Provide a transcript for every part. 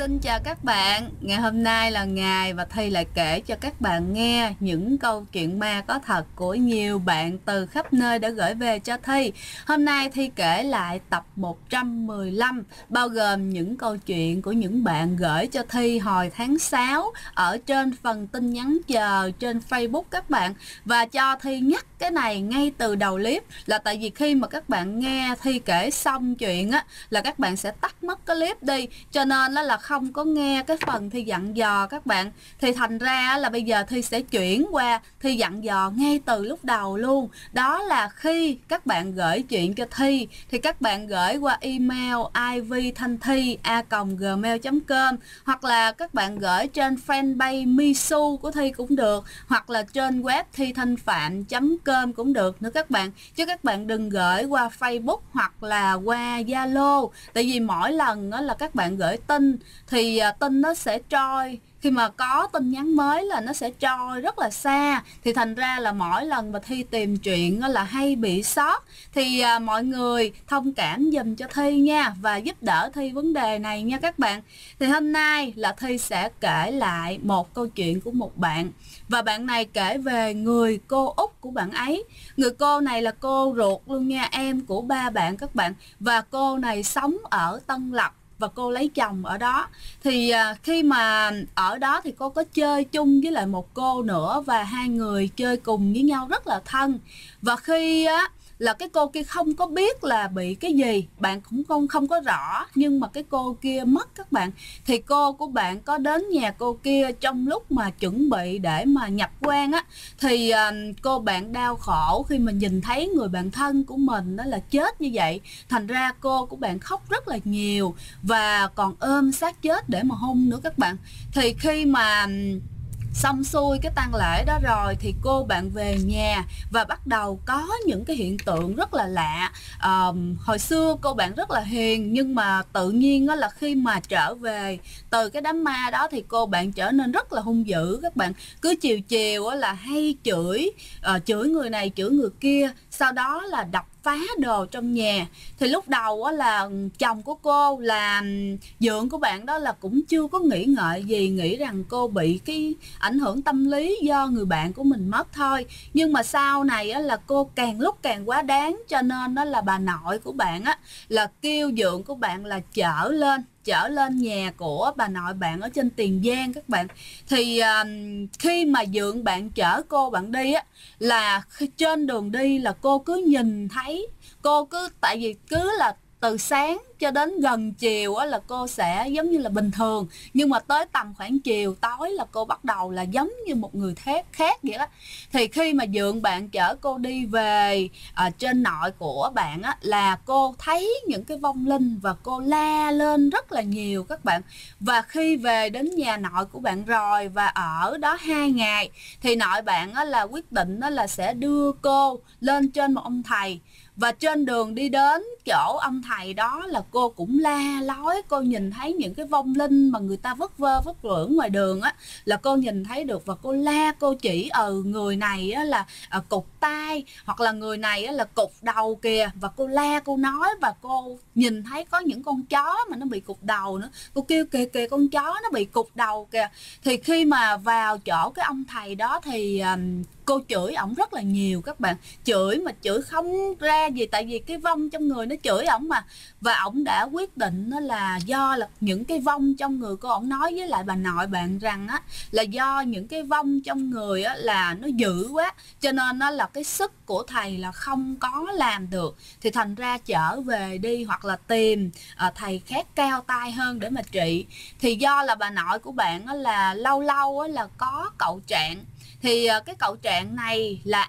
Xin chào các bạn. Ngày hôm nay là ngày và Thi lại kể cho các bạn nghe những câu chuyện ma có thật của nhiều bạn từ khắp nơi đã gửi về cho Thi. Hôm nay Thi kể lại tập 115, bao gồm những câu chuyện của những bạn gửi cho Thi hồi tháng 6 ở trên phần tin nhắn chờ trên Facebook các bạn. Và cho Thi nhắc cái này ngay từ đầu clip là tại vì khi mà các bạn nghe Thi kể xong chuyện á là các bạn sẽ tắt mất cái clip đi, cho nên là không có nghe cái phần Thi dặn dò các bạn. Thì thành ra là bây giờ Thi sẽ chuyển qua Thi dặn dò ngay từ lúc đầu luôn. Đó là khi các bạn gửi chuyện cho Thi thì các bạn gửi qua email ivthanthi@gmail.com, hoặc là các bạn gửi trên fanpage Misu của Thi cũng được, hoặc là trên web thithanhpham.com cũng được nữa các bạn. Chứ các bạn đừng gửi qua Facebook hoặc là qua Zalo, tại vì mỗi lần đó là các bạn gửi tin thì tin nó sẽ trôi. Khi mà có tin nhắn mới là nó sẽ trôi rất là xa, thì thành ra là mỗi lần mà Thi tìm chuyện là hay bị sót. Thì mọi người thông cảm giùm cho Thi nha, và giúp đỡ Thi vấn đề này nha các bạn. Thì hôm nay là Thi sẽ kể lại một câu chuyện của một bạn, và bạn này kể về người cô út của bạn ấy. Người cô này là cô ruột luôn nha, em của ba bạn các bạn. Và cô này sống ở Tân Lập và cô lấy chồng ở đó. Thì khi mà ở đó thì cô có chơi chung với lại một cô nữa, và hai người chơi cùng với nhau rất là thân. Và khi á là cái cô kia không có biết là bị cái gì, bạn cũng không có rõ, nhưng mà cái cô kia mất các bạn. Thì cô của bạn có đến nhà cô kia trong lúc mà chuẩn bị để mà nhập quan á, thì cô bạn đau khổ khi mà nhìn thấy người bạn thân của mình đó là chết như vậy. Thành ra cô của bạn khóc rất là nhiều và còn ôm xác chết để mà hôn nữa các bạn. Thì khi mà xong xuôi cái tang lễ đó rồi thì cô bạn về nhà và bắt đầu có những cái hiện tượng rất là lạ. Hồi xưa cô bạn rất là hiền, nhưng mà tự nhiên đó là khi mà trở về từ cái đám ma đó thì cô bạn trở nên rất là hung dữ các bạn. Cứ chiều chiều là hay chửi người này chửi người kia, sau đó là đập phá đồ trong nhà. Thì lúc đầu là chồng của cô là dượng của bạn đó là cũng chưa có nghĩ ngợi gì, nghĩ rằng cô bị cái ảnh hưởng tâm lý do người bạn của mình mất thôi. Nhưng mà sau này là cô càng lúc càng quá đáng, cho nên đó là bà nội của bạn là kêu dượng của bạn là chở lên nhà của bà nội bạn ở trên Tiền Giang các bạn. Thì khi mà dượng bạn chở cô bạn đi là trên đường đi là cô cứ nhìn thấy, tại vì cứ là từ sáng cho đến gần chiều là cô sẽ giống như là bình thường, nhưng mà tới tầm khoảng chiều tối là cô bắt đầu là giống như một người khác vậy đó. Thì khi mà dượng bạn chở cô đi về trên nội của bạn là cô thấy những cái vong linh và cô la lên rất là nhiều các bạn. Và khi về đến nhà nội của bạn rồi và ở đó 2 ngày thì nội bạn là quyết định là sẽ đưa cô lên trên một ông thầy. Và trên đường đi đến chỗ ông thầy đó là cô cũng la lối, cô nhìn thấy những cái vong linh mà người ta vất vơ vất vưởng ngoài đường là cô nhìn thấy được. Và cô la, cô chỉ người này là cụt tai, hoặc là người này là cụt đầu kìa. Và cô la, cô nói, và cô nhìn thấy có những con chó mà nó bị cụt đầu nữa. Cô kêu kìa kìa, con chó nó bị cụt đầu kìa. Thì khi mà vào chỗ cái ông thầy đó thì cô chửi ổng rất là nhiều các bạn. Chửi mà chửi không ra gì, tại vì cái vong trong người nó chửi ổng mà. Và ổng đã quyết định là do là những cái vong trong người cô. Ổng nói với lại bà nội bạn rằng là do những cái vong trong người là nó dữ quá, cho nên là cái sức của thầy là không có làm được. Thì thành ra trở về đi, hoặc là tìm thầy khác cao tay hơn để mà trị. Thì do là bà nội của bạn là lâu lâu là có cậu Trạng. Thì cái cậu Trạng này là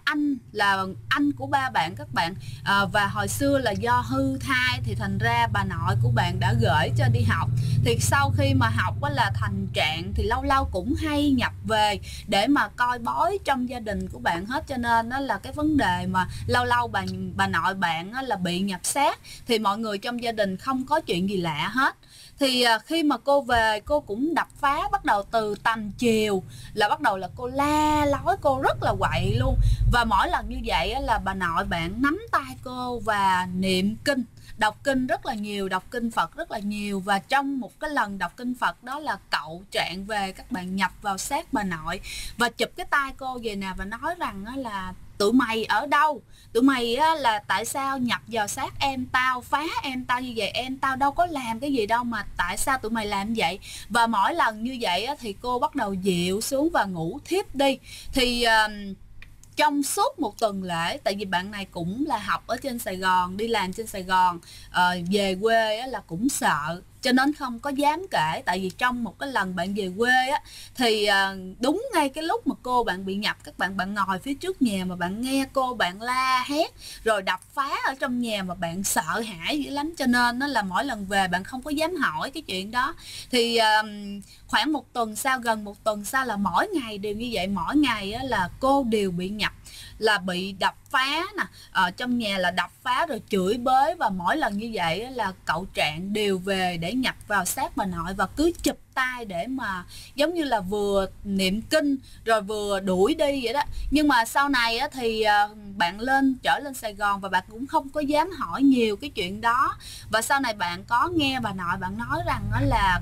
anh của ba bạn các bạn. Và hồi xưa là do hư thai thì thành ra bà nội của bạn đã gửi cho đi học. Thì sau khi mà học là thành Trạng thì lâu lâu cũng hay nhập về để mà coi bói trong gia đình của bạn hết. Cho nên đó là cái vấn đề mà lâu lâu bà nội bạn là bị nhập xác, thì mọi người trong gia đình không có chuyện gì lạ hết. Thì khi mà cô về cô cũng đập phá, bắt đầu từ tầm chiều là bắt đầu là cô la lối, cô rất là quậy luôn. Và mỗi lần như vậy là bà nội bạn nắm tay cô và niệm kinh, đọc kinh rất là nhiều, đọc kinh Phật rất là nhiều. Và trong một cái lần đọc kinh Phật đó là cậu Trạng về, các bạn nhập vào xác bà nội và chụp cái tay cô về nè, và nói rằng là tụi mày ở đâu, tụi mày là tại sao nhập vào xác em tao, phá em tao như vậy, em tao đâu có làm cái gì đâu mà tại sao tụi mày làm vậy. Và mỗi lần như vậy thì cô bắt đầu dịu xuống và ngủ thiếp đi. Thì trong suốt một tuần lễ, tại vì bạn này cũng là học ở trên Sài Gòn, đi làm trên Sài Gòn, về quê là cũng sợ cho nên không có dám kể. Tại vì trong một cái lần bạn về quê thì đúng ngay cái lúc mà cô bạn bị nhập, các bạn ngồi phía trước nhà mà bạn nghe cô bạn la hét rồi đập phá ở trong nhà mà bạn sợ hãi dữ lắm, cho nên nó là mỗi lần về bạn không có dám hỏi cái chuyện đó. Thì khoảng một tuần sau, gần một tuần sau là mỗi ngày đều như vậy, mỗi ngày là cô đều bị nhập, là bị đập phá nè, ở trong nhà là đập phá rồi chửi bới. Và mỗi lần như vậy là cậu Trạng đều về để nhập vào xác bà nội và cứ chụp tay để mà giống như là vừa niệm kinh rồi vừa đuổi đi vậy đó. Nhưng mà sau này thì bạn trở lên Sài Gòn và bạn cũng không có dám hỏi nhiều cái chuyện đó. Và sau này bạn có nghe bà nội bạn nói rằng là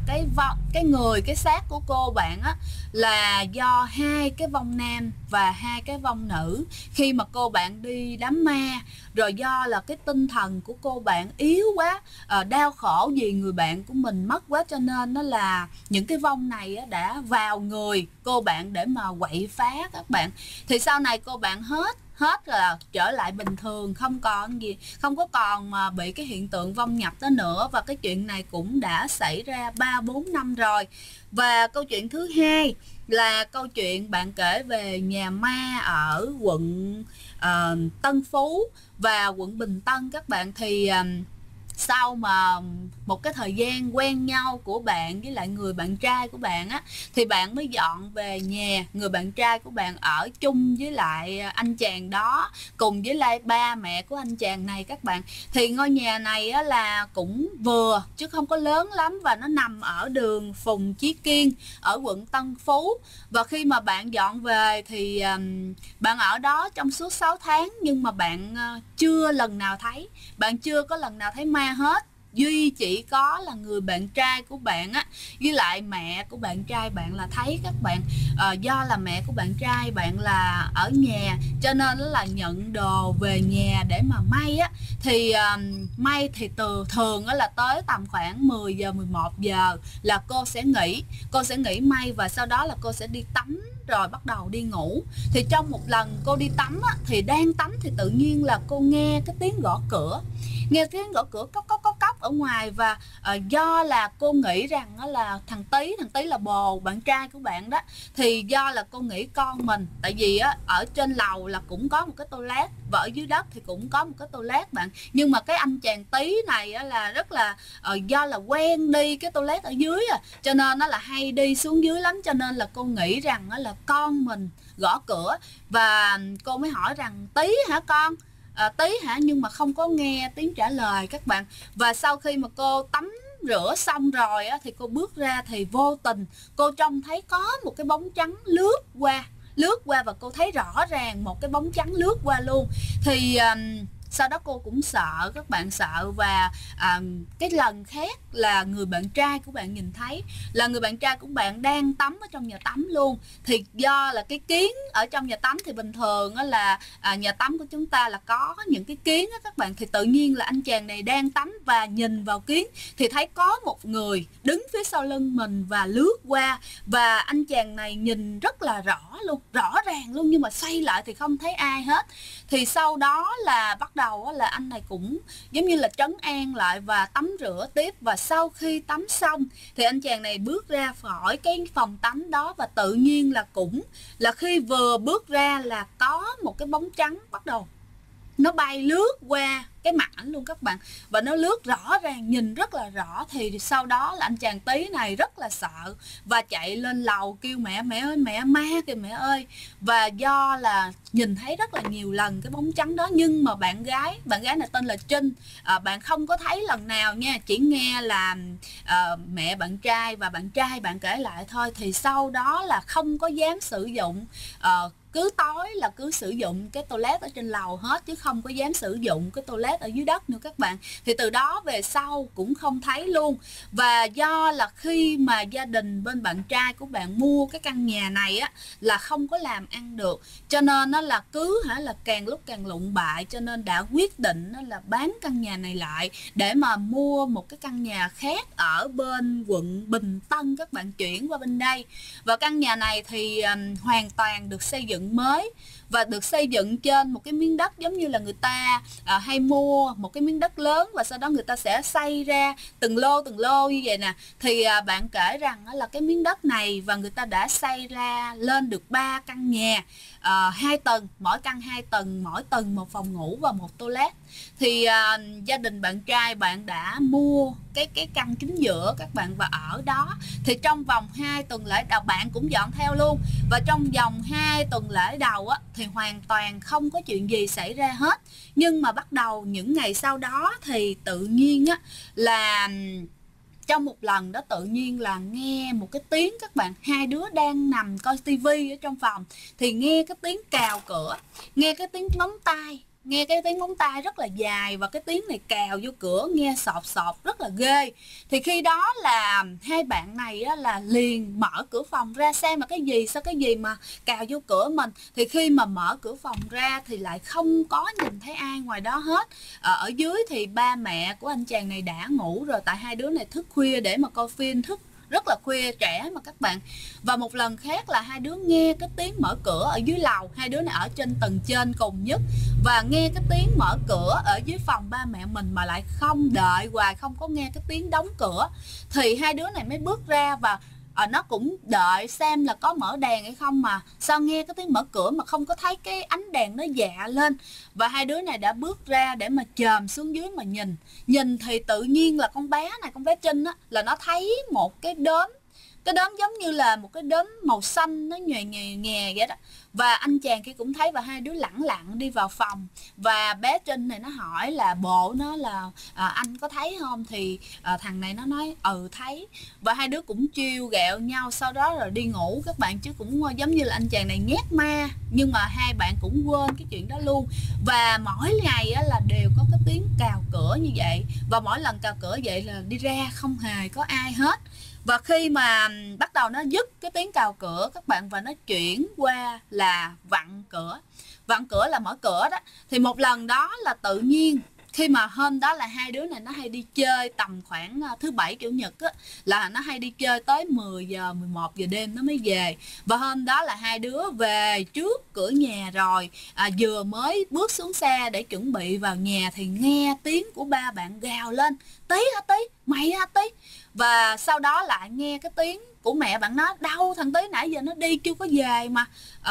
cái xác của cô bạn là do 2 cái vong nam và 2 cái vong nữ. Khi mà cô bạn đi đám ma rồi do là cái tinh thần của cô bạn yếu quá, đau khổ vì người bạn của mình mất quá, cho nên nó là những cái vong này đã vào người cô bạn để mà quậy phá các bạn. Thì sau này cô bạn hết là trở lại bình thường, không còn gì, không có còn mà bị cái hiện tượng vong nhập đó nữa. Và cái chuyện này cũng đã xảy ra 3-4 năm rồi. Và câu chuyện thứ hai là câu chuyện bạn kể về nhà ma ở quận Tân Phú và quận Bình Tân các bạn. Thì sau mà một cái thời gian quen nhau của bạn với lại người bạn trai của bạn thì bạn mới dọn về nhà người bạn trai của bạn ở chung với lại anh chàng đó, cùng với lại ba mẹ của anh chàng này các bạn. Thì ngôi nhà này là cũng vừa chứ không có lớn lắm, và nó nằm ở đường Phùng Chí Kiên ở quận Tân Phú. Và khi mà bạn dọn về thì bạn ở đó trong suốt 6 tháng, nhưng mà bạn chưa lần nào thấy, bạn chưa có lần nào thấy ma hết. Duy chỉ có là người bạn trai của bạn với lại mẹ của bạn trai bạn là thấy các bạn. Do là mẹ của bạn trai bạn là ở nhà cho nên là nhận đồ về nhà để mà may thì may thì thường là tới tầm khoảng 10 giờ 11 giờ là cô sẽ nghỉ may, và sau đó là cô sẽ đi tắm rồi bắt đầu đi ngủ. Thì trong một lần cô đi tắm thì đang tắm thì tự nhiên là cô nghe cái tiếng gõ cửa, cốc cốc cốc cốc ở ngoài. Và do là cô nghĩ rằng là thằng Tý là bồ bạn trai của bạn đó, thì do là cô nghĩ con mình, tại vì ở trên lầu là cũng có một cái toilet và ở dưới đất thì cũng có một cái toilet bạn. Nhưng mà cái anh chàng Tý này là rất là do là quen đi cái toilet ở dưới cho nên nó là hay đi xuống dưới lắm, cho nên là cô nghĩ rằng là con mình gõ cửa. Và cô mới hỏi rằng Tý hả con? Tí hả, nhưng mà không có nghe tiếng trả lời các bạn. Và sau khi mà cô tắm rửa xong rồi thì cô bước ra thì vô tình cô trông thấy có một cái bóng trắng lướt qua và cô thấy rõ ràng một cái bóng trắng lướt qua luôn. Thì sau đó cô cũng sợ, các bạn sợ. Và cái lần khác là người bạn trai của bạn nhìn thấy là người bạn trai của bạn đang tắm ở trong nhà tắm luôn. Thì do là cái kiến ở trong nhà tắm thì bình thường là nhà tắm của chúng ta là có những cái kiến các bạn. Thì tự nhiên là anh chàng này đang tắm và nhìn vào kiến thì thấy có một người đứng phía sau lưng mình và lướt qua. Và anh chàng này nhìn rất là rõ ràng luôn, nhưng mà xoay lại thì không thấy ai hết. Thì sau đó là bắt đầu là anh này cũng giống như là trấn an lại và tắm rửa tiếp. Và sau khi tắm xong thì anh chàng này bước ra khỏi cái phòng tắm đó, và tự nhiên là cũng là khi vừa bước ra là có một cái bóng trắng bắt đầu nó bay lướt qua cái mặt ảnh luôn các bạn, và nó lướt rõ ràng, nhìn rất là rõ. Thì sau đó là anh chàng Tí này rất là sợ và chạy lên lầu kêu mẹ, mẹ ơi, mẹ, ma kìa mẹ ơi. Và do là nhìn thấy rất là nhiều lần cái bóng trắng đó, nhưng mà bạn gái này tên là Trinh, bạn không có thấy lần nào nha, chỉ nghe là mẹ bạn trai và bạn trai bạn kể lại thôi. Thì sau đó là không có dám sử dụng, cứ tối là cứ sử dụng cái toilet ở trên lầu hết, chứ không có dám sử dụng cái toilet ở dưới đất nữa các bạn. Thì từ đó về sau cũng không thấy luôn. Và do là khi mà gia đình bên bạn trai của bạn mua cái căn nhà này á, là không có làm ăn được, cho nên nó là cứ là càng lúc càng lụng bại, cho nên đã quyết định là bán căn nhà này lại để mà mua một cái căn nhà khác ở bên quận Bình Tân, các bạn chuyển qua bên đây. Và căn nhà này thì hoàn toàn được xây dựng mới và được xây dựng trên một cái miếng đất, giống như là người ta hay mua một cái miếng đất lớn và sau đó người ta sẽ xây ra từng lô như vậy nè. Thì bạn kể rằng là cái miếng đất này và người ta đã xây ra lên được 3 căn nhà, 2 tầng, mỗi căn 2 tầng, mỗi tầng một phòng ngủ và một toilet. Thì gia đình bạn trai bạn đã mua cái căn chính giữa các bạn, và ở đó thì trong vòng 2 tuần lễ đầu bạn cũng dọn theo luôn. Và trong vòng 2 tuần lễ đầu á, thì hoàn toàn không có chuyện gì xảy ra hết. Nhưng mà bắt đầu những ngày sau đó thì tự nhiên á, là trong một lần đó tự nhiên là nghe một cái tiếng, các bạn, hai đứa đang nằm coi tivi ở trong phòng thì nghe cái tiếng cào cửa, nghe cái tiếng móng tay, nghe cái tiếng móng tay rất là dài, và cái tiếng này cào vô cửa nghe sọt sọt rất là ghê. Thì khi đó là hai bạn này á, là liền mở cửa phòng ra xem là cái gì, sao cái gì mà cào vô cửa mình. Thì khi mà mở cửa phòng ra thì lại không có nhìn thấy ai ngoài đó hết. Ở dưới thì ba mẹ của anh chàng này đã ngủ rồi, tại hai đứa này thức khuya để mà coi phim, thức rất là khuya trẻ mà các bạn. Và một lần khác là hai đứa nghe cái tiếng mở cửa ở dưới lầu, hai đứa này ở trên tầng trên cùng nhất, và nghe cái tiếng mở cửa ở dưới phòng ba mẹ mình mà lại không đợi hoài, không có nghe cái tiếng đóng cửa. Thì hai đứa này mới bước ra và nó cũng đợi xem là có mở đèn hay không, mà sao nghe cái tiếng mở cửa mà không có thấy cái ánh đèn nó dạ lên. Và hai đứa này đã bước ra để mà chồm xuống dưới mà nhìn thì tự nhiên là con bé này, con bé Trinh á, là nó thấy một cái đốm giống như là một cái đốm màu xanh, nó nhòe vậy đó. Và anh chàng kia cũng thấy, và hai đứa lẳng lặng đi vào phòng. Và bé Trinh này nó hỏi là bộ nó là anh có thấy không? Thì thằng này nó nói thấy. Và hai đứa cũng trêu ghẹo nhau, sau đó rồi đi ngủ các bạn. Chứ cũng giống như là anh chàng này nhát ma, nhưng mà hai bạn cũng quên cái chuyện đó luôn. Và mỗi ngày á, là đều có cái tiếng cào cửa như vậy, và mỗi lần cào cửa vậy là đi ra không hề có ai hết. Và khi mà bắt đầu nó dứt cái tiếng cào cửa các bạn, và nó chuyển qua là vặn cửa là mở cửa đó. Thì một lần đó là tự nhiên khi mà hôm đó là hai đứa này nó hay đi chơi tầm khoảng thứ bảy chủ nhật á, là nó hay đi chơi tới 10 giờ 11 giờ đêm nó mới về. Và hôm đó là hai đứa về trước cửa nhà rồi, vừa mới bước xuống xe để chuẩn bị vào nhà thì nghe tiếng của ba bạn gào lên: Tí hả Tí, mày hả Tí. Và sau đó lại nghe cái tiếng của mẹ bạn nói: đâu thằng Tí nãy giờ nó đi chưa có về mà.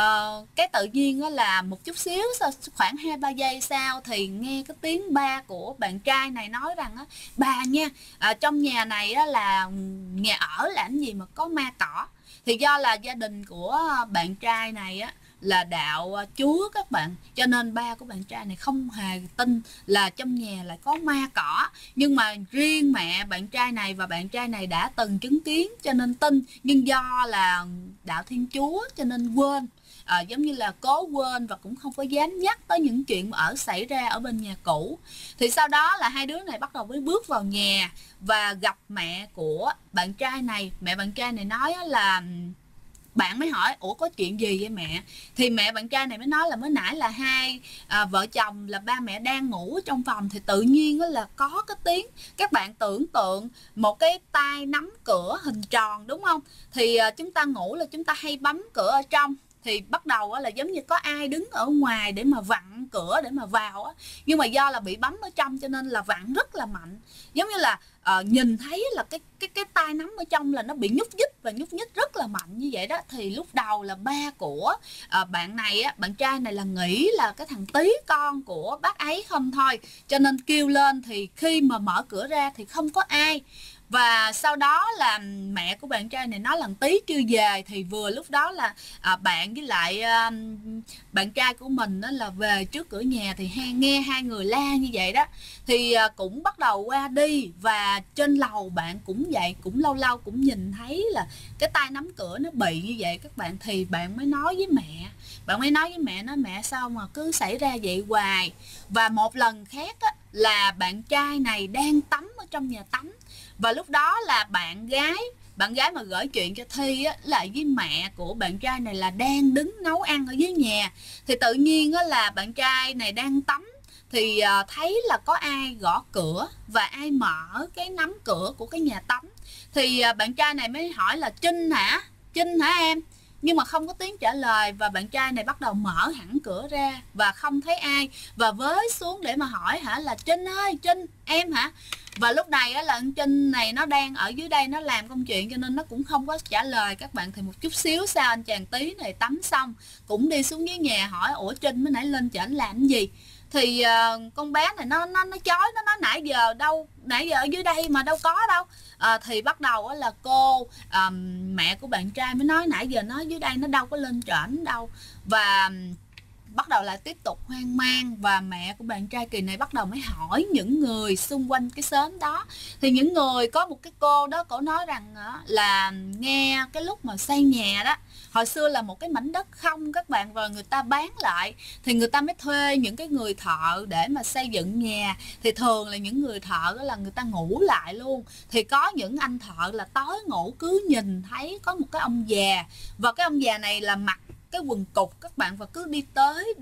Cái tự nhiên là một chút xíu khoảng 2-3 giây sau thì nghe cái tiếng ba của bạn trai này nói rằng á: bà nha, trong nhà này là nhà ở làm gì mà có ma cỏ. Thì do là gia đình của bạn trai này á là đạo Chúa các bạn, cho nên ba của bạn trai này không hề tin là trong nhà lại có ma cỏ. Nhưng mà riêng mẹ bạn trai này và bạn trai này đã từng chứng kiến cho nên tin, nhưng do là đạo Thiên Chúa cho nên quên, giống như là cố quên, và cũng không có dám nhắc tới những chuyện mà xảy ra ở bên nhà cũ. Thì sau đó là hai đứa này bắt đầu mới bước vào nhà và gặp mẹ của bạn trai này. Mẹ bạn trai này nói là bạn mới hỏi: ủa có chuyện gì vậy mẹ? Thì mẹ bạn trai này mới nói là mới nãy là hai vợ chồng là ba mẹ đang ngủ trong phòng, thì tự nhiên là có cái tiếng. Các bạn tưởng tượng một cái tay nắm cửa hình tròn đúng không? Thì chúng ta ngủ là chúng ta hay bấm cửa ở trong, thì bắt đầu á, là giống như có ai đứng ở ngoài để mà vặn cửa để mà vào á, nhưng mà do là bị bấm ở trong cho nên là vặn rất là mạnh, giống như là nhìn thấy là cái tay nắm ở trong là nó bị nhúc nhích và nhúc nhích rất là mạnh như vậy đó. Thì lúc đầu là ba của bạn này á, bạn trai này là nghĩ là cái thằng Tí con của bác ấy không thôi, cho nên kêu lên, thì khi mà mở cửa ra thì không có ai. Và sau đó là mẹ của bạn trai này nói là Tí kêu về, thì vừa lúc đó là bạn với lại bạn trai của mình đó là về trước cửa nhà, thì nghe hai người la như vậy đó, thì cũng bắt đầu qua đi. Và trên lầu bạn cũng vậy, cũng lâu lâu cũng nhìn thấy là cái tay nắm cửa nó bị như vậy các bạn. Thì bạn mới nói với mẹ, nói mẹ sao mà cứ xảy ra vậy hoài. Và một lần khác á, là bạn trai này đang tắm ở trong nhà tắm, và lúc đó là bạn gái mà gửi chuyện cho Thi á, lại với mẹ của bạn trai này là đang đứng nấu ăn ở dưới nhà. Thì tự nhiên á, là bạn trai này đang tắm thì thấy là có ai gõ cửa và ai mở cái nắm cửa của cái nhà tắm. Thì bạn trai này mới hỏi là Trinh hả em? Nhưng mà không có tiếng trả lời, và bạn trai này bắt đầu mở hẳn cửa ra và không thấy ai, và với xuống để mà hỏi là Trinh ơi, Trinh em hả? Và lúc này á, là con Trinh này nó đang ở dưới đây nó làm công chuyện cho nên nó cũng không có trả lời các bạn. Thì một chút xíu sau anh chàng Tí này tắm xong cũng đi xuống dưới nhà hỏi ủa Trinh mới nãy lên trển làm cái gì. Thì con bé này nó chói, nó nói nãy giờ ở dưới đây mà đâu có đâu. Thì bắt đầu là mẹ của bạn trai mới nói nãy giờ nó dưới đây nó đâu có lên trển đâu. Và bắt đầu lại tiếp tục hoang mang, và mẹ của bạn trai kỳ này bắt đầu mới hỏi những người xung quanh cái xóm đó. Thì những người có một cái cô đó, cổ nói rằng là nghe cái lúc mà xây nhà đó, hồi xưa là một cái mảnh đất không các bạn, và người ta bán lại thì người ta mới thuê những cái người thợ để mà xây dựng nhà. Thì thường là những người thợ đó là người ta ngủ lại luôn. Thì có những anh thợ là tối ngủ cứ nhìn thấy có một cái ông già, và cái ông già này là mặc cái quần cục các bạn, và cứ đi tới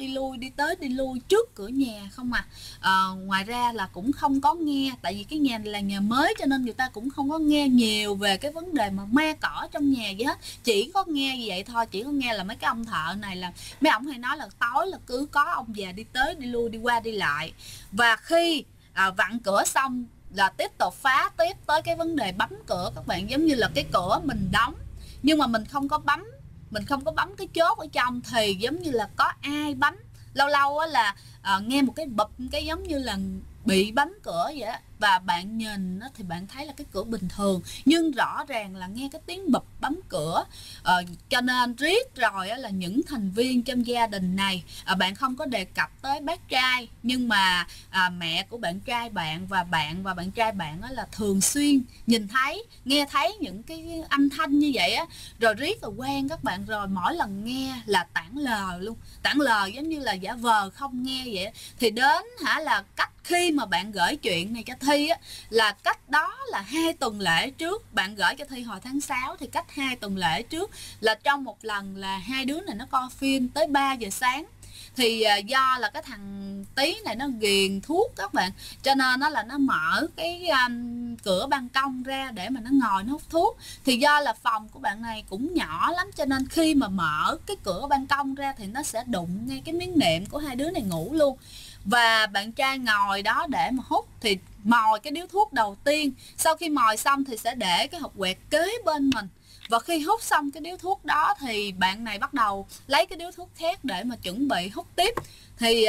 đi lui trước cửa nhà không ngoài ra là cũng không có nghe, tại vì cái nhà này là nhà mới cho nên người ta cũng không có nghe nhiều về cái vấn đề mà ma cỏ trong nhà gì hết. Chỉ có nghe như vậy thôi, chỉ có nghe là mấy cái ông thợ này là mấy ông hay nói là tối là cứ có ông già đi tới đi lui, đi qua đi lại. Và khi vặn cửa xong là tiếp tục phá tiếp tới cái vấn đề bấm cửa các bạn. Giống như là cái cửa mình đóng nhưng mà mình không có bấm cái chốt ở trong, thì giống như là có ai bấm. Lâu lâu á là nghe một cái bụp, cái giống như là bị bấm cửa vậy á. Và bạn nhìn thì bạn thấy là cái cửa bình thường, nhưng rõ ràng là nghe cái tiếng bụp bấm cửa. Cho nên riết rồi á, là những thành viên trong gia đình này, bạn không có đề cập tới bác trai, nhưng mà mẹ của bạn trai bạn và bạn trai bạn á, là thường xuyên nhìn thấy, nghe thấy những cái âm thanh như vậy á. Rồi riết rồi quen các bạn, rồi mỗi lần nghe là tản lờ luôn, tản lờ giống như là giả vờ không nghe vậy. Thì đến là cách khi mà bạn gửi chuyện này cho Thi á, là cách đó là 2 tuần lễ trước. Bạn gửi cho Thi hồi tháng 6, thì cách 2 tuần lễ trước là trong một lần là hai đứa này nó coi phim tới 3 giờ sáng. Thì do là cái thằng Tí này nó ghiền thuốc các bạn, cho nên nó là nó mở cái cửa ban công ra để mà nó ngồi nó hút thuốc. Thì do là phòng của bạn này cũng nhỏ lắm, cho nên khi mà mở cái cửa ban công ra thì nó sẽ đụng ngay cái miếng nệm của hai đứa này ngủ luôn. Và bạn trai ngồi đó để mà hút, thì mồi cái điếu thuốc đầu tiên. Sau khi mồi xong thì sẽ để cái hộp quẹt kế bên mình. Và khi hút xong cái điếu thuốc đó thì bạn này bắt đầu lấy cái điếu thuốc khác để mà chuẩn bị hút tiếp. Thì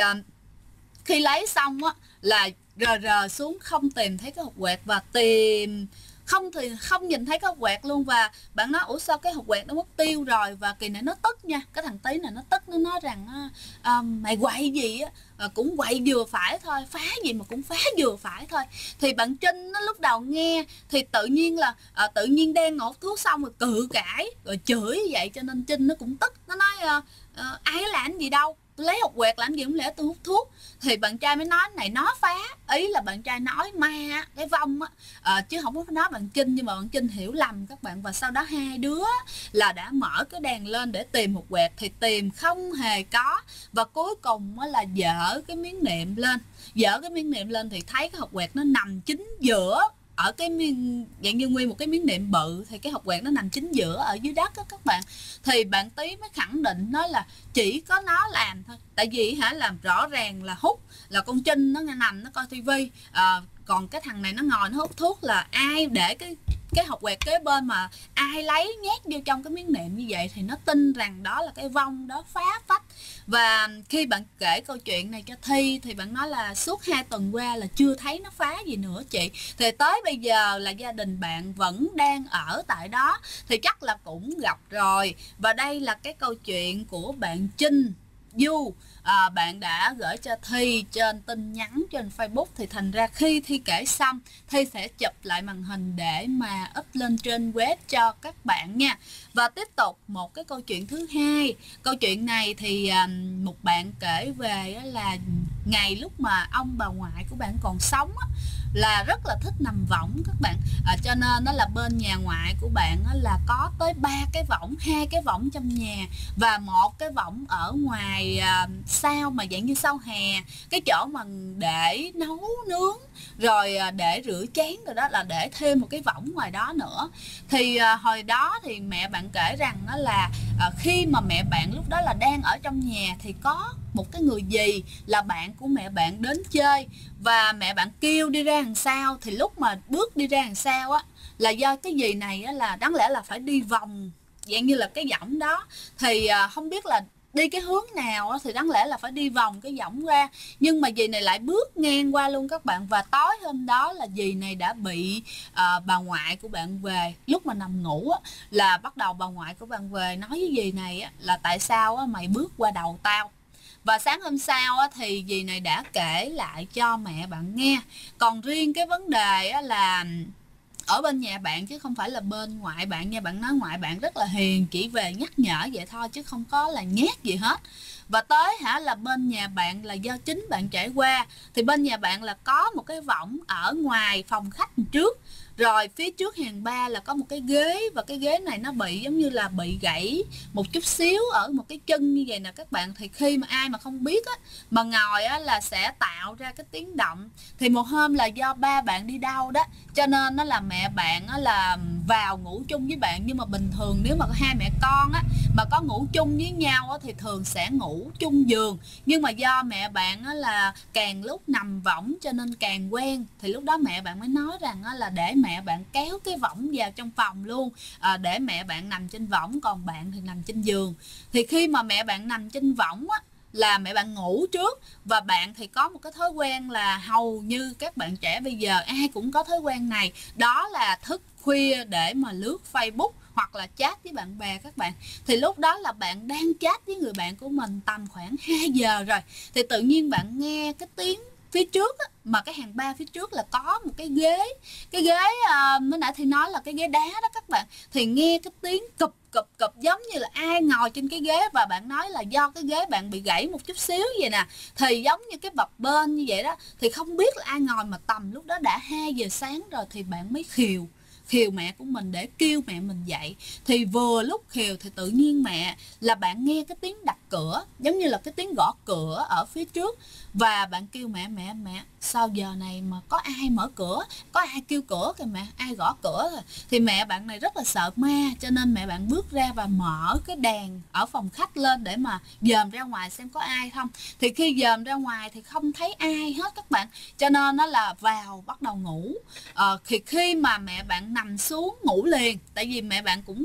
khi lấy xong á là rờ xuống không tìm thấy cái hộp quẹt, và tìm không nhìn thấy cái hộp quẹt luôn. Và bạn nói ủa sao cái hộp quẹt nó mất tiêu rồi. Và kỳ này nó tức nha, cái thằng Tí này nó tức, nó nói rằng mày quậy gì á cũng quậy vừa phải thôi, phá gì mà cũng phá vừa phải thôi. Thì bạn Trinh nó lúc đầu nghe thì tự nhiên là tự nhiên đang ngồi thuốc xong rồi cự cãi rồi chửi như vậy, cho nên Trinh nó cũng tức, nó nói ai làm gì đâu, lấy hộp quẹt làm gì, không lẽ tôi hút thuốc. Thì bạn trai mới nói này nó phá, ý là bạn trai nói ma cái vong á, chứ không có nói bạn Trinh, nhưng mà bạn Trinh hiểu lầm các bạn. Và sau đó hai đứa là đã mở cái đèn lên để tìm hộp quẹt, thì tìm không hề có. Và cuối cùng là dở cái miếng nệm lên thì thấy cái hộp quẹt nó nằm chính giữa ở cái dạng như nguyên một cái miếng nệm bự, thì cái hộp quẹt nó nằm chính giữa ở dưới đất đó các bạn. Thì bạn Tí mới khẳng định nói là chỉ có nó làm thôi, tại vì làm rõ ràng là hút là con Trinh nó nằm nó coi tivi, còn cái thằng này nó ngồi nó hút thuốc, là ai để cái hộp quẹt kế bên mà ai lấy nhét vô trong cái miếng nệm như vậy thì nó tin rằng đó là cái vong đó phá phách. Và khi bạn kể câu chuyện này cho Thi thì bạn nói là suốt 2 tuần qua là chưa thấy nó phá gì nữa chị. Thì tới bây giờ là gia đình bạn vẫn đang ở tại đó thì chắc là cũng gặp rồi. Và đây là cái câu chuyện của bạn Trinh Du, bạn đã gửi cho Thi trên tin nhắn trên Facebook. Thì thành ra khi Thi kể xong, Thi sẽ chụp lại màn hình để mà up lên trên web cho các bạn nha. Và tiếp tục một cái câu chuyện thứ hai. Câu chuyện này thì một bạn kể về là ngày lúc mà ông bà ngoại của bạn còn sống là rất là thích nằm võng các bạn, cho nên nó là bên nhà ngoại của bạn là có tới 3 cái võng, 2 cái võng trong nhà và 1 cái võng ở ngoài sau mà dạng như sau hè, cái chỗ mà để nấu nướng rồi để rửa chén rồi đó, là để thêm một cái võng ngoài đó nữa. Thì hồi đó thì mẹ bạn kể rằng đó là khi mà mẹ bạn lúc đó là đang ở trong nhà thì có một cái người dì là bạn của mẹ bạn đến chơi, và mẹ bạn kêu đi ra đằng sau. Thì lúc mà bước đi ra đằng sau á, là do cái dì này á, là đáng lẽ là phải đi vòng dạng như là cái võng đó, thì không biết là đi cái hướng nào á, thì đáng lẽ là phải đi vòng cái võng ra, nhưng mà dì này lại bước ngang qua luôn các bạn. Và tối hôm đó là dì này đã bị bà ngoại của bạn về lúc mà nằm ngủ á, là bắt đầu bà ngoại của bạn về nói với dì này á, là tại sao á, mày bước qua đầu tao. Và sáng hôm sau á, thì dì này đã kể lại cho mẹ bạn nghe. Còn riêng cái vấn đề á, là ở bên nhà bạn chứ không phải là bên ngoại bạn nha. Bạn nói ngoại bạn rất là hiền, chỉ về nhắc nhở vậy thôi chứ không có là nhát gì hết. Và tới là bên nhà bạn là do chính bạn trải qua. Thì bên nhà bạn là có một cái võng ở ngoài phòng khách trước, rồi phía trước hàng ba là có một cái ghế, và cái ghế này nó bị giống như là bị gãy một chút xíu ở một cái chân như vậy nè các bạn. Thì khi mà ai mà không biết á, mà ngồi á, là sẽ tạo ra cái tiếng động. Thì một hôm là do ba bạn đi đâu đó, cho nên nó là mẹ bạn á, là vào ngủ chung với bạn. Nhưng mà bình thường nếu mà hai mẹ con á, mà có ngủ chung với nhau á, thì thường sẽ ngủ chung giường. Nhưng mà do mẹ bạn á, là càng lúc nằm võng cho nên càng quen. Thì lúc đó mẹ bạn mới nói rằng á, là để mẹ bạn kéo cái võng vào trong phòng luôn, để mẹ bạn nằm trên võng, còn bạn thì nằm trên giường. Thì khi mà mẹ bạn nằm trên võng á, là mẹ bạn ngủ trước. Và bạn thì có một cái thói quen là hầu như các bạn trẻ bây giờ ai cũng có thói quen này, đó là thức khuya để mà lướt Facebook hoặc là chat với bạn bè các bạn. Thì lúc đó là bạn đang chat với người bạn của mình tầm khoảng 2 giờ rồi, thì tự nhiên bạn nghe cái tiếng phía trước á, mà cái hàng ba phía trước là có một cái ghế. Cái ghế mới nãy thì nói là cái ghế đá đó các bạn. Thì nghe cái tiếng cụp cụp cụp giống như là ai ngồi trên cái ghế. Và bạn nói là do cái ghế bạn bị gãy một chút xíu vậy nè, thì giống như cái bập bên như vậy đó. Thì không biết là ai ngồi, mà tầm lúc đó đã 2 giờ sáng rồi thì bạn mới khều mẹ của mình để kêu mẹ mình dậy. Thì vừa lúc khều thì tự nhiên mẹ là bạn nghe cái tiếng đập cửa, giống như là cái tiếng gõ cửa ở phía trước. Và bạn kêu mẹ sao giờ này mà có ai mở cửa, có ai kêu cửa kìa mẹ, ai gõ cửa rồi. Thì mẹ bạn này rất là sợ ma, cho nên mẹ bạn bước ra và mở cái đèn ở phòng khách lên để mà dòm ra ngoài xem có ai không. Thì khi dòm ra ngoài thì không thấy ai hết các bạn, cho nên nó là vào bắt đầu ngủ. Thì khi mà mẹ bạn nằm xuống ngủ liền, tại vì mẹ bạn cũng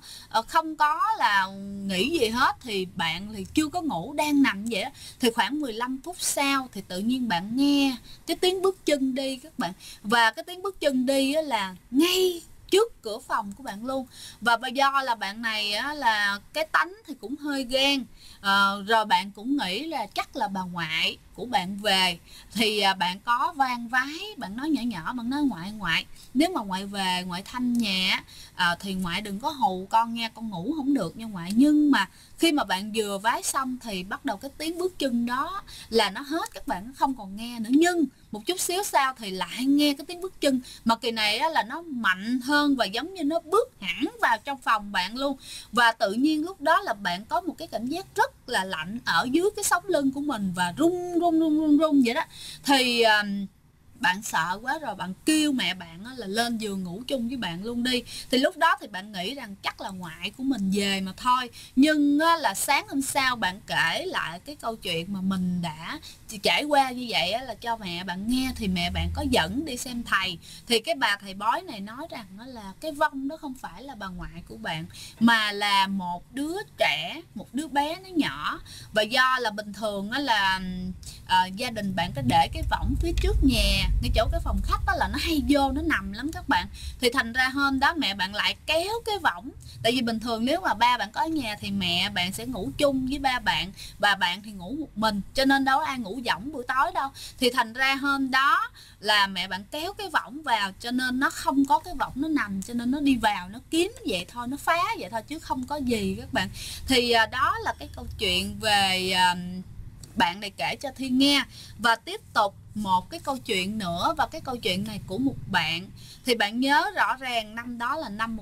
không có là nghĩ gì hết, thì bạn thì chưa có ngủ, đang nằm vậy đó. Thì khoảng 15 phút sau thì tự nhiên bạn nghe cái tiếng bước chân đi các bạn. Và cái tiếng bước chân đi là ngay trước cửa phòng của bạn luôn. Và do là bạn này á, là cái tánh thì cũng hơi ghen, rồi bạn cũng nghĩ là chắc là bà ngoại của bạn về. Thì bạn có van vái, bạn nói nhỏ nhỏ, bạn nói ngoại nếu mà ngoại về, ngoại thăm nhà thì ngoại đừng có hù con nha, con ngủ không được nha ngoại. Nhưng mà khi mà bạn vừa vái xong thì bắt đầu cái tiếng bước chân đó là nó hết các bạn, nó không còn nghe nữa. Nhưng một chút xíu sau thì lại nghe cái tiếng bước chân, mà kỳ này á, là nó mạnh hơn và giống như nó bước hẳn vào trong phòng bạn luôn. Và tự nhiên lúc đó là bạn có một cái cảm giác rất là lạnh ở dưới cái sống lưng của mình, và run vậy đó. Thì bạn sợ quá rồi bạn kêu mẹ bạn là lên giường ngủ chung với bạn luôn đi. Thì lúc đó thì bạn nghĩ rằng chắc là ngoại của mình về mà thôi. Nhưng là sáng hôm sau bạn kể lại cái câu chuyện mà mình đã trải qua như vậy là cho mẹ bạn nghe, thì mẹ bạn có dẫn đi xem thầy. Thì cái bà thầy bói này nói rằng là cái vong đó không phải là bà ngoại của bạn, mà là một đứa trẻ, một đứa bé nó nhỏ. Và do là bình thường là gia đình bạn có để cái võng phía trước nhà, ngay chỗ cái phòng khách đó là nó hay vô nó nằm lắm các bạn. Thì thành ra hôm đó mẹ bạn lại kéo cái võng. Tại vì bình thường nếu mà ba bạn có ở nhà thì mẹ bạn sẽ ngủ chung với ba bạn, và bạn thì ngủ một mình, cho nên đâu có ai ngủ võng buổi tối đâu. Thì thành ra hôm đó là mẹ bạn kéo cái võng vào, cho nên nó không có cái võng nó nằm, cho nên nó đi vào nó kiếm vậy thôi, nó phá vậy thôi chứ không có gì các bạn. Thì đó là cái câu chuyện về bạn này kể cho Thi nghe. Và tiếp tục một cái câu chuyện nữa, và cái câu chuyện này của một bạn. Thì bạn nhớ rõ ràng năm đó là năm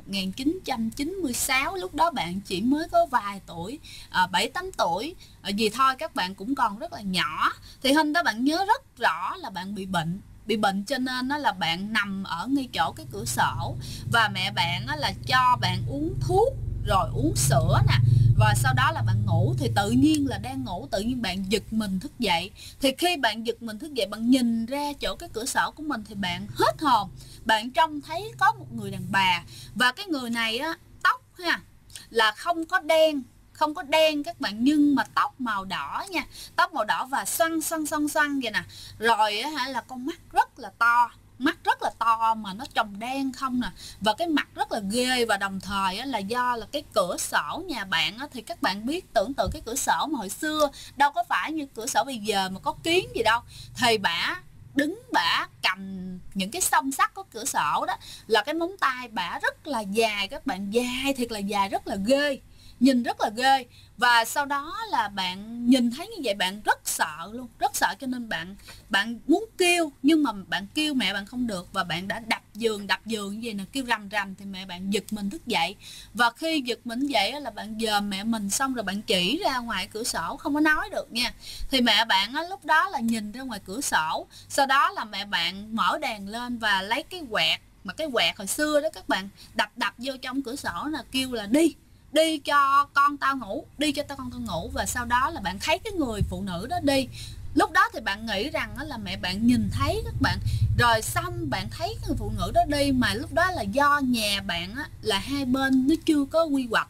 1996, lúc đó bạn chỉ mới có vài tuổi, 7-8 tuổi, vì thôi các bạn cũng còn rất là nhỏ. Thì hôm đó bạn nhớ rất rõ là bạn bị bệnh cho nên là bạn nằm ở ngay chỗ cái cửa sổ, và mẹ bạn là cho bạn uống thuốc rồi uống sữa nè, và sau đó là bạn ngủ. Thì tự nhiên là đang ngủ, tự nhiên bạn giật mình thức dậy. Thì khi bạn giật mình thức dậy, bạn nhìn ra chỗ cái cửa sổ của mình thì bạn hết hồn. Bạn trông thấy có một người đàn bà, và cái người này tóc là không có đen các bạn, nhưng mà tóc màu đỏ nha, tóc màu đỏ và xoăn vậy nè. Rồi là con mắt rất là to, mà nó trồng đen không nè, và cái mặt rất là ghê. Và đồng thời là do là cái cửa sổ nhà bạn thì các bạn biết, tưởng tượng cái cửa sổ mà hồi xưa đâu có phải như cửa sổ bây giờ mà có kiến gì đâu. Thì bả cầm những cái song sắt của cửa sổ đó, là cái móng tay bả rất là dài các bạn, dài thiệt là dài, rất là ghê, nhìn rất là ghê. Và sau đó là bạn nhìn thấy như vậy bạn rất sợ luôn, rất sợ, cho nên bạn muốn kêu, nhưng mà bạn kêu mẹ bạn không được, và bạn đã đập giường như vậy nè, kêu rầm rầm. Thì mẹ bạn giật mình thức dậy, và khi giật mình dậy là bạn dòm mẹ mình, xong rồi bạn chỉ ra ngoài cửa sổ, không có nói được nha. Thì mẹ bạn lúc đó là nhìn ra ngoài cửa sổ, sau đó là mẹ bạn mở đèn lên và lấy cái quẹt, mà cái quẹt hồi xưa đó các bạn, đập vô trong cửa sổ, là kêu là đi cho con tao ngủ, đi cho con tao ngủ. Và sau đó là bạn thấy cái người phụ nữ đó đi. Lúc đó thì bạn nghĩ rằng là mẹ bạn nhìn thấy các bạn. Rồi xong bạn thấy cái người phụ nữ đó đi, mà lúc đó là do nhà bạn là hai bên nó chưa có quy hoạch,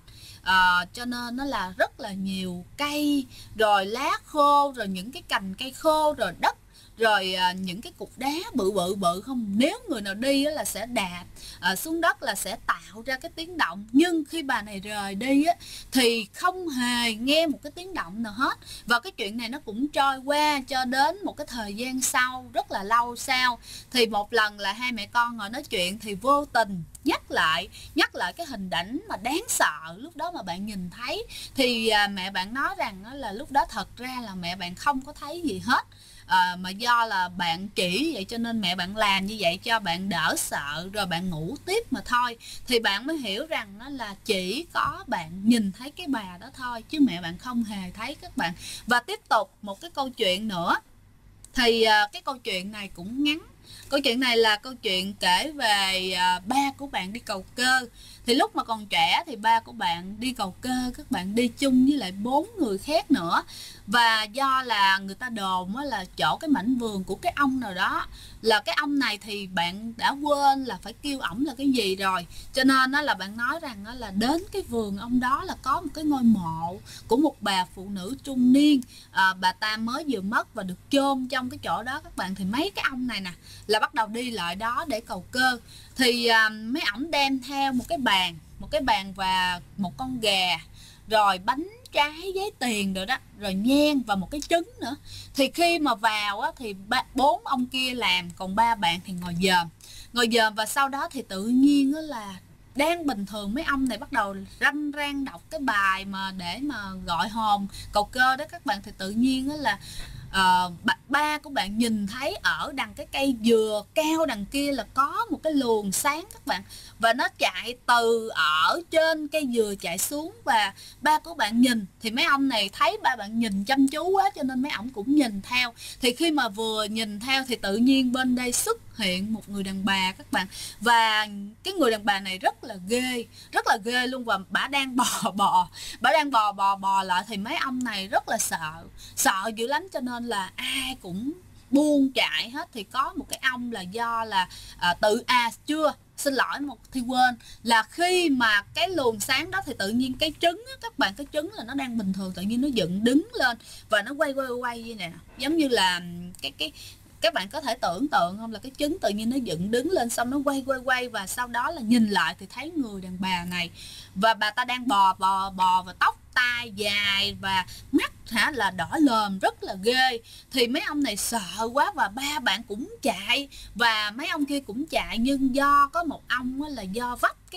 cho nên nó là rất là nhiều cây, rồi lá khô, rồi những cái cành cây khô, rồi đất, rồi những cái cục đá bự không. Nếu người nào đi là sẽ đạp xuống đất, là sẽ tạo ra cái tiếng động. Nhưng khi bà này rời đi thì không hề nghe một cái tiếng động nào hết. Và cái chuyện này nó cũng trôi qua cho đến một cái thời gian sau, rất là lâu sau. Thì một lần là hai mẹ con ngồi nói chuyện, thì vô tình nhắc lại cái hình ảnh mà đáng sợ lúc đó mà bạn nhìn thấy. Thì mẹ bạn nói rằng là lúc đó thật ra là mẹ bạn không có thấy gì hết, mà do là bạn chỉ vậy cho nên mẹ bạn làm như vậy cho bạn đỡ sợ, rồi bạn ngủ tiếp mà thôi. Thì bạn mới hiểu rằng nó là chỉ có bạn nhìn thấy cái bà đó thôi, chứ mẹ bạn không hề thấy các bạn. Và tiếp tục một cái câu chuyện nữa. Thì cái câu chuyện này cũng ngắn. Câu chuyện này là câu chuyện kể về ba của bạn đi cầu cơ. Thì lúc mà còn trẻ thì ba của bạn đi cầu cơ, các bạn đi chung với lại 4 người khác nữa. Và do là người ta đồn là chỗ cái mảnh vườn của cái ông nào đó, là cái ông này thì bạn đã quên là phải kêu ổng là cái gì rồi, cho nên là bạn nói rằng là đến cái vườn ông đó là có một cái ngôi mộ của một bà phụ nữ trung niên. Bà ta mới vừa mất và được chôn trong cái chỗ đó các bạn. Thì mấy cái ông này nè là bắt đầu đi lại đó để cầu cơ. Thì mấy ổng đem theo một cái bàn và một con gà, rồi bánh trái, giấy tiền rồi đó, rồi nhang và một cái trứng nữa. Thì khi mà vào thì 4 ông kia làm, còn 3 bạn thì ngồi dòm. Và sau đó thì tự nhiên là đang bình thường mấy ông này bắt đầu ranh rang đọc cái bài mà để mà gọi hồn cầu cơ đó các bạn. Thì tự nhiên là ba của bạn nhìn thấy ở đằng cái cây dừa cao đằng kia là có một cái luồng sáng các bạn, và nó chạy từ ở trên cây dừa chạy xuống, và ba của bạn nhìn thì mấy ông này thấy ba bạn nhìn chăm chú quá cho nên mấy ổng cũng nhìn theo. Thì khi mà vừa nhìn theo thì tự nhiên bên đây xuất hiện một người đàn bà các bạn, và cái người đàn bà này rất là ghê luôn, và bả đang bò lại. Thì mấy ông này rất là sợ dữ lắm, cho nên là ai cũng buông chạy hết. Thì có một cái ông là do là xin lỗi Thi quên là khi mà cái luồng sáng đó thì tự nhiên cái trứng á, các bạn, cái trứng là nó đang bình thường tự nhiên nó dựng đứng lên và nó quay như nè, giống như là các bạn có thể tưởng tượng không, là cái trứng tự nhiên nó dựng đứng lên xong nó quay, và sau đó là nhìn lại thì thấy người đàn bà này, và bà ta đang bò và tóc tai dài và mắt là đỏ lòm, rất là ghê. Thì mấy ông này sợ quá và ba bạn cũng chạy và mấy ông kia cũng chạy, nhưng do có một ông là do vấp cái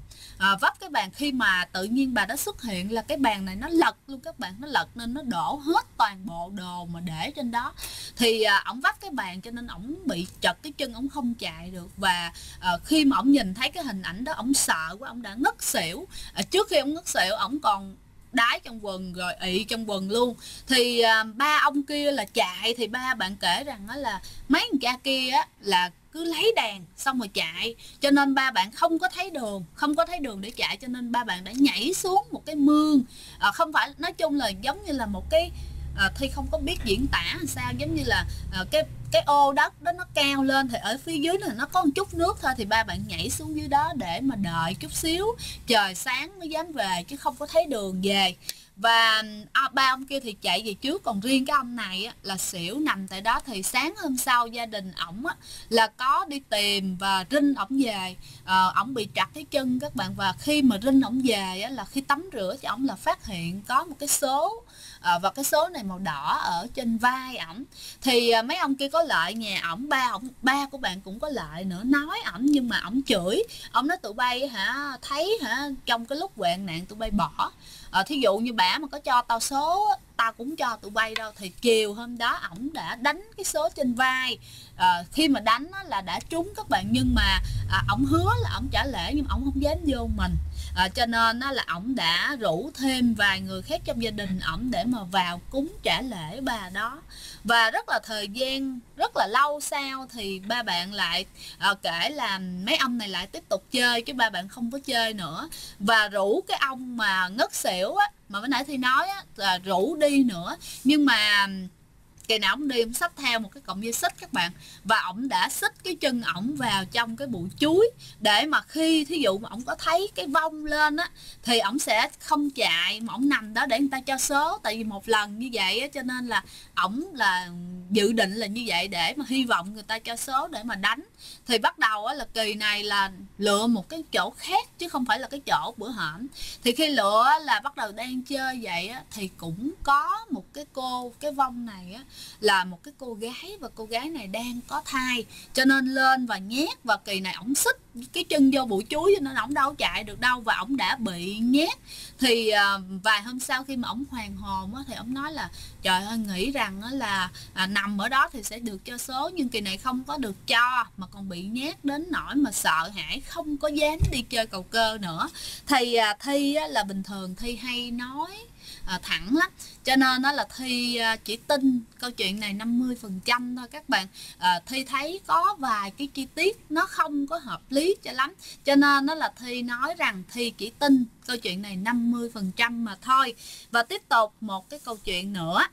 bàn, khi mà tự nhiên bà đó xuất hiện là cái bàn này nó lật luôn các bạn, nó lật nên nó đổ hết toàn bộ đồ mà để trên đó. Thì ổng vấp cái bàn cho nên ổng bị trật cái chân, ổng không chạy được. Và khi mà ổng nhìn thấy cái hình ảnh đó ổng sợ quá, ổng đã ngất xỉu. Trước khi ổng ngất xỉu ổng còn đái trong quần rồi ị trong quần luôn. Thì ba ông kia là chạy, thì ba bạn kể rằng đó là mấy người cha kia á là cứ lấy đèn xong rồi chạy, cho nên ba bạn không có thấy đường để chạy, cho nên ba bạn đã nhảy xuống một cái mương. Không phải, nói chung là giống như là một cái Thi không có biết diễn tả làm sao, giống như là cái ô đất đó nó cao lên thì ở phía dưới là nó có một chút nước thôi, thì ba bạn nhảy xuống dưới đó để mà đợi chút xíu trời sáng mới dám về, chứ không có thấy đường về. Và ba ông kia thì chạy về trước, còn riêng cái ông này á, là xỉu nằm tại đó. Thì sáng hôm sau gia đình ổng á, là có đi tìm và rinh ổng về. Ổng bị trật cái chân các bạn, và khi mà rinh ổng về á, là khi tắm rửa cho ổng là phát hiện có một cái số, và cái số này màu đỏ ở trên vai ổng. Thì mấy ông kia có lại nhà ổng, ba của bạn cũng có lại nữa, nói ổng, nhưng mà ổng chửi. Ổng nói tụi bay thấy trong cái lúc hoạn nạn tụi bay bỏ, thí dụ như bả mà có cho tao số tao cũng cho tụi bay đâu. Thì chiều hôm đó ổng đã đánh cái số trên vai. Khi mà đánh là đã trúng các bạn, nhưng mà ổng hứa là ổng trả lễ nhưng mà ổng không dám vô mình. Cho nên là ổng đã rủ thêm vài người khác trong gia đình ổng để mà vào cúng trả lễ bà đó. Và rất là thời gian rất là lâu sau thì ba bạn lại kể là mấy ông này lại tiếp tục chơi, chứ ba bạn không có chơi nữa, và rủ cái ông mà ngất xỉu á, mà mới nãy Thi nói á, là rủ đi nữa. Nhưng mà kỳ nào ổng đi ổng xách theo một cái cọng dây xích các bạn, và ổng đã xích cái chân ổng vào trong cái bụi chuối, để mà khi thí dụ mà ổng có thấy cái vong lên á thì ổng sẽ không chạy mà ổng nằm đó để người ta cho số. Tại vì một lần như vậy á, cho nên là ổng là dự định là như vậy để mà hy vọng người ta cho số để mà đánh. Thì bắt đầu á, là kỳ này là lựa một cái chỗ khác chứ không phải là cái chỗ bữa hổm. Thì khi lựa là bắt đầu đang chơi vậy á, thì cũng có một cái vong này á, là một cái cô gái, và cô gái này đang có thai, cho nên lên và nhét. Và kỳ này ổng xích cái chân vô bụi chuối cho nên ổng đâu chạy được đâu, và ổng đã bị nhét. Thì vài hôm sau khi mà ổng hoàn hồn á, thì ổng nói là trời ơi, nghĩ rằng là nằm ở đó thì sẽ được cho số, nhưng kỳ này không có được cho mà còn bị nhét đến nỗi mà sợ hãi không có dám đi chơi cầu cơ nữa. Thì Thi là bình thường Thi hay nói thẳng lắm, cho nên là Thi chỉ tin câu chuyện này 50% thôi các bạn. Thi thấy có vài cái chi tiết nó không có hợp lý cho lắm, cho nên là Thi nói rằng Thi chỉ tin câu chuyện này 50% mà thôi. Và tiếp tục một cái câu chuyện nữa,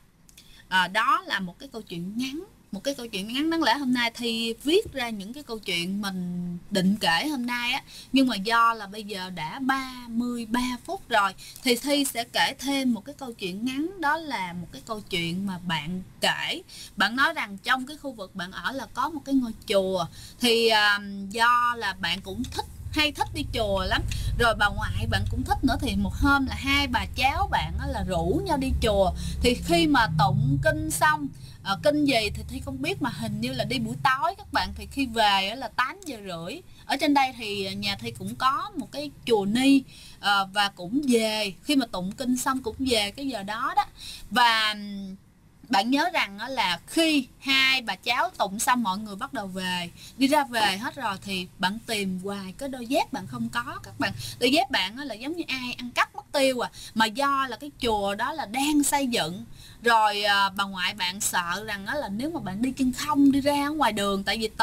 đó là một cái câu chuyện ngắn. Đáng lẽ hôm nay Thi viết ra những cái câu chuyện mình định kể hôm nay á, nhưng mà do là bây giờ đã 33 phút rồi thì Thi sẽ kể thêm một cái câu chuyện ngắn. Đó là một cái câu chuyện mà bạn kể, bạn nói rằng trong cái khu vực bạn ở là có một cái ngôi chùa. Thì do là bạn cũng hay thích đi chùa lắm, rồi bà ngoại bạn cũng thích nữa, thì một hôm là hai bà cháu bạn là rủ nhau đi chùa. Thì khi mà tụng kinh xong, kinh gì thì Thi không biết, mà hình như là đi buổi tối các bạn, thì khi về là 8:30. Ở trên đây thì nhà Thi cũng có một cái chùa Ni, và cũng về khi mà tụng kinh xong cũng về cái giờ đó đó. Và bạn nhớ rằng đó là khi hai bà cháu tụng xong mọi người bắt đầu về, đi ra về hết rồi thì bạn tìm hoài cái đôi dép bạn không có các bạn. Đôi dép bạn là giống như ai ăn cắp mất tiêu à, mà do là cái chùa đó là đang xây dựng rồi. Bà ngoại bạn sợ rằng đó là nếu mà bạn đi chân không đi ra ngoài đường, tại vì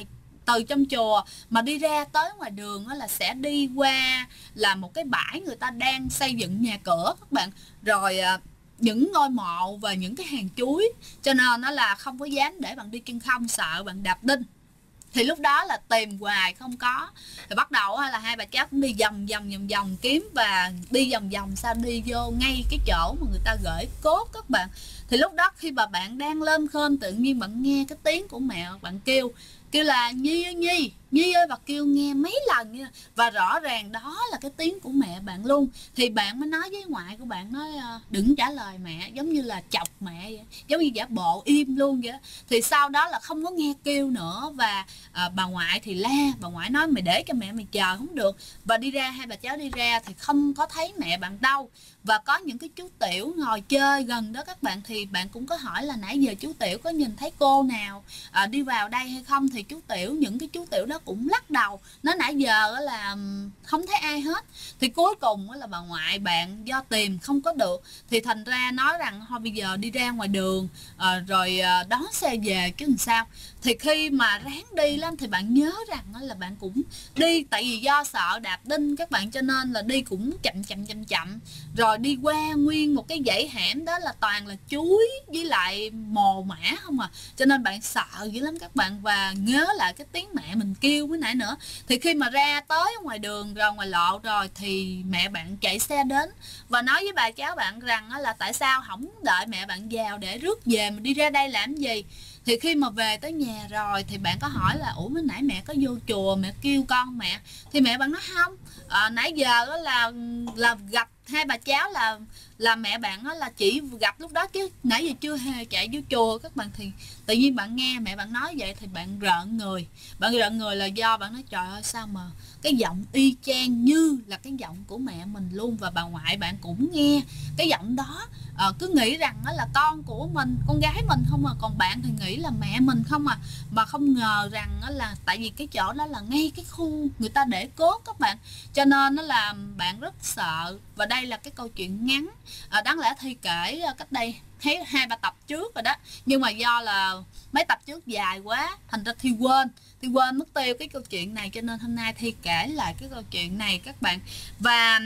từ trong chùa mà đi ra tới ngoài đường đó là sẽ đi qua là một cái bãi người ta đang xây dựng nhà cửa các bạn, rồi những ngôi mộ và những cái hàng chuối, cho nên nó là không có dám để bạn đi chân không, sợ bạn đạp đinh. Thì lúc đó là tìm hoài không có, thì bắt đầu là hai bà cháu cũng đi vòng kiếm, và đi vòng sao đi vô ngay cái chỗ mà người ta gửi cốt các bạn. Thì lúc đó khi mà bạn đang lên khên, tự nhiên bạn nghe cái tiếng của mẹ bạn kêu là Nhi ơi Nhi, Nhi ơi, và kêu nghe mấy lần nha, và rõ ràng đó là cái tiếng của mẹ bạn luôn. Thì bạn mới nói với ngoại của bạn, nói đừng trả lời mẹ, giống như là chọc mẹ vậy, giống như giả bộ im luôn vậy. Thì sau đó là không có nghe kêu nữa, và bà ngoại thì la, bà ngoại nói mày để cho mẹ mày chờ không được. Và đi ra, hai bà cháu đi ra thì không có thấy mẹ bạn đâu, và có những cái chú tiểu ngồi chơi gần đó các bạn. Thì bạn cũng có hỏi là nãy giờ chú tiểu có nhìn thấy cô nào đi vào đây hay không, thì chú tiểu, những cái chú tiểu đó cũng lắc đầu, nói nãy giờ là không thấy ai hết. Thì cuối cùng là bà ngoại bạn do tìm không có được, thì thành ra nói rằng thôi bây giờ đi ra ngoài đường rồi đón xe về chứ làm sao. Thì khi mà ráng đi lắm thì bạn nhớ rằng là bạn cũng đi, tại vì do sợ đạp đinh các bạn, cho nên là đi cũng chậm, rồi đi qua nguyên một cái dãy hẻm đó là toàn là chuối với lại mồ mả không à, cho nên bạn sợ dữ lắm các bạn, và nhớ lại cái tiếng mẹ mình kêu mới nãy nữa. Thì khi mà ra tới ngoài đường rồi, ngoài lộ rồi, thì mẹ bạn chạy xe đến và nói với bà cháu bạn rằng là tại sao không đợi mẹ bạn vào để rước về mà đi ra đây làm gì. Thì khi mà về tới nhà rồi thì bạn có hỏi là ủa mới nãy mẹ có vô chùa mẹ kêu con mẹ, thì mẹ bạn nói không, nãy giờ đó là gặp hai bà cháu là mẹ bạn đó là chỉ gặp lúc đó chứ nãy giờ chưa hề chạy vô chùa các bạn. Thì tự nhiên bạn nghe mẹ bạn nói vậy thì bạn rợn người. Bạn rợn người là do bạn nói trời ơi sao mà cái giọng y chang như là cái giọng của mẹ mình luôn. Và bà ngoại bạn cũng nghe cái giọng đó, cứ nghĩ rằng đó là con của mình, con gái mình không à, còn bạn thì nghĩ là mẹ mình không à. Mà không ngờ rằng đó là tại vì cái chỗ đó là ngay cái khu người ta để cốt các bạn, cho nên nó làm bạn rất sợ. Và đây là cái câu chuyện ngắn, đáng lẽ Thi kể cách đây thấy 2-3 tập trước rồi đó, nhưng mà do là mấy tập trước dài quá thành ra Thi quên mất tiêu cái câu chuyện này, cho nên hôm nay Thi kể lại cái câu chuyện này các bạn. Và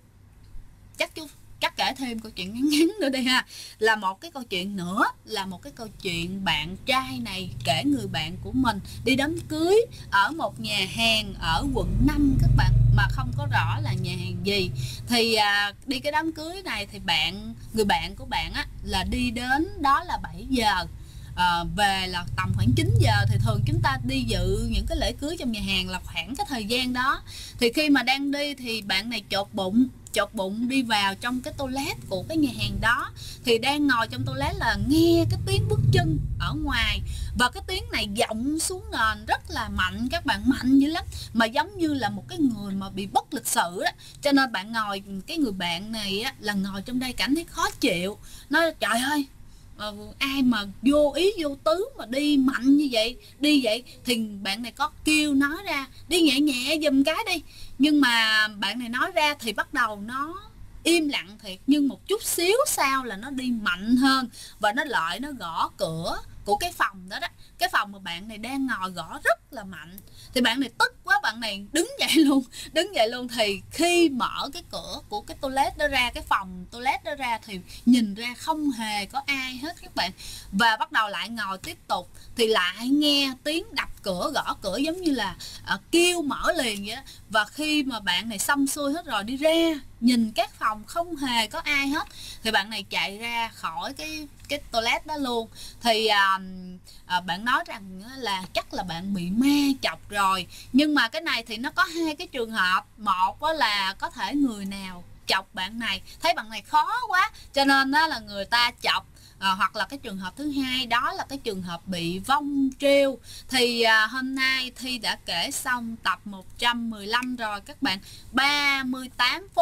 chắc kể thêm câu chuyện ngắn nữa đây ha, là một cái câu chuyện nữa, là một cái câu chuyện bạn trai này kể người bạn của mình đi đám cưới ở một nhà hàng ở quận 5 các bạn, mà không có rõ là nhà hàng gì. Thì đi cái đám cưới này thì người bạn của bạn á là đi đến đó là 7 giờ, về là tầm khoảng 9 giờ. Thì thường chúng ta đi dự những cái lễ cưới trong nhà hàng là khoảng cái thời gian đó. Thì khi mà đang đi thì bạn này chột bụng đi vào trong cái toilet của cái nhà hàng đó. Thì đang ngồi trong toilet là nghe cái tiếng bước chân ở ngoài, và cái tiếng này vọng xuống nền rất là mạnh các bạn, mạnh dữ lắm, mà giống như là một cái người mà bị bất lịch sự đó. Cho nên cái người bạn này á, là ngồi trong đây cảm thấy khó chịu, nói trời ơi ai mà vô ý vô tứ mà đi mạnh như vậy, đi vậy. Thì bạn này có kêu nói ra đi nhẹ nhẹ giùm cái đi, nhưng mà bạn này nói ra thì bắt đầu nó im lặng thiệt, nhưng một chút xíu sau là nó đi mạnh hơn, và nó gõ cửa của cái phòng đó, cái phòng mà bạn này đang ngồi gõ rất là mạnh. Thì bạn này tức quá, bạn này đứng dậy luôn. Thì khi mở cái cửa của cái toilet đó ra, cái phòng toilet đó ra, thì nhìn ra không hề có ai hết các bạn, và bắt đầu lại ngồi tiếp tục. Thì lại nghe tiếng đập cửa, gõ cửa giống như là kêu mở liền vậy đó. Và khi mà bạn này xong xuôi hết rồi đi ra nhìn các phòng không hề có ai hết, thì bạn này chạy ra khỏi cái toilet đó luôn. Thì bạn nói rằng là chắc là bạn bị ma chọc rồi. Nhưng mà cái này thì nó có hai cái trường hợp. Một là có thể người nào chọc bạn này thấy bạn này khó quá cho nên đó là người ta chọc, hoặc là cái trường hợp thứ hai đó là cái trường hợp bị vong trêu. Thì hôm nay Thi đã kể xong tập 115 rồi các bạn, 38 phút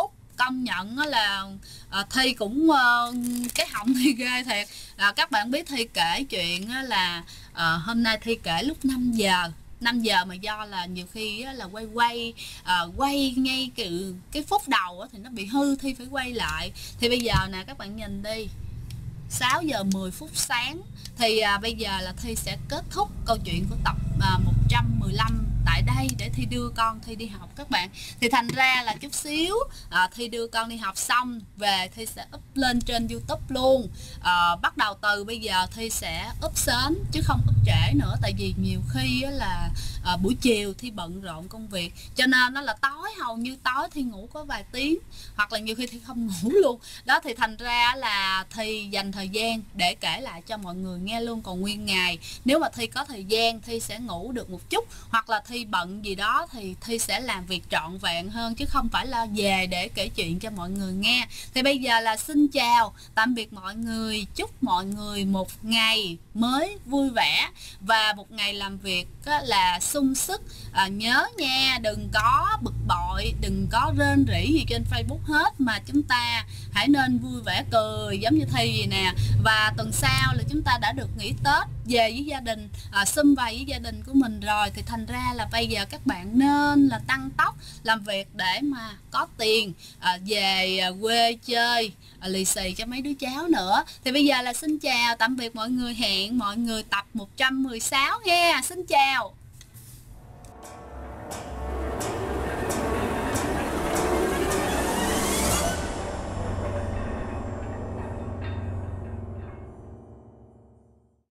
công nhận là Thi cũng cái họng Thi ghê thiệt. Các bạn biết Thi kể chuyện là hôm nay Thi kể lúc 5 giờ mà do là nhiều khi là quay ngay cái phút đầu thì nó bị hư, Thi phải quay lại. Thì bây giờ nè các bạn nhìn đi, 6 giờ 10 phút sáng thì bây giờ là Thi sẽ kết thúc câu chuyện của tập 115 tại đây để Thi đưa con Thi đi học các bạn. Thì thành ra là chút xíu Thi đưa con đi học xong về Thi sẽ up lên trên YouTube luôn. Bắt đầu từ bây giờ Thi sẽ up sớm chứ không up trễ nữa, tại vì nhiều khi là buổi chiều Thi bận rộn công việc, cho nên nó là tối, hầu như tối Thi ngủ có vài tiếng, hoặc là nhiều khi Thi không ngủ luôn đó. Thì thành ra là Thi dành thời gian để kể lại cho mọi người nghe luôn. Còn nguyên ngày nếu mà Thi có thời gian Thi sẽ ngủ được một chút, hoặc là Thi bận gì đó thì Thi sẽ làm việc trọn vẹn hơn, chứ không phải là về để kể chuyện cho mọi người nghe. Thì bây giờ là xin chào tạm biệt mọi người, chúc mọi người một ngày mới vui vẻ và một ngày làm việc là sung sức. Nhớ nha, đừng có bực bội, đừng có rên rỉ gì trên Facebook hết, mà chúng ta hãy nên vui vẻ cười giống như Thi vậy nè. Và tuần sau là chúng ta đã được nghỉ Tết, về với gia đình, sum vầy với gia đình của mình rồi, thì thành ra là bây giờ các bạn nên là tăng tốc làm việc để mà có tiền về quê chơi lì xì cho mấy đứa cháu nữa. Thì bây giờ là xin chào tạm biệt mọi người, hẹn mọi người tập 116 nha. Xin chào.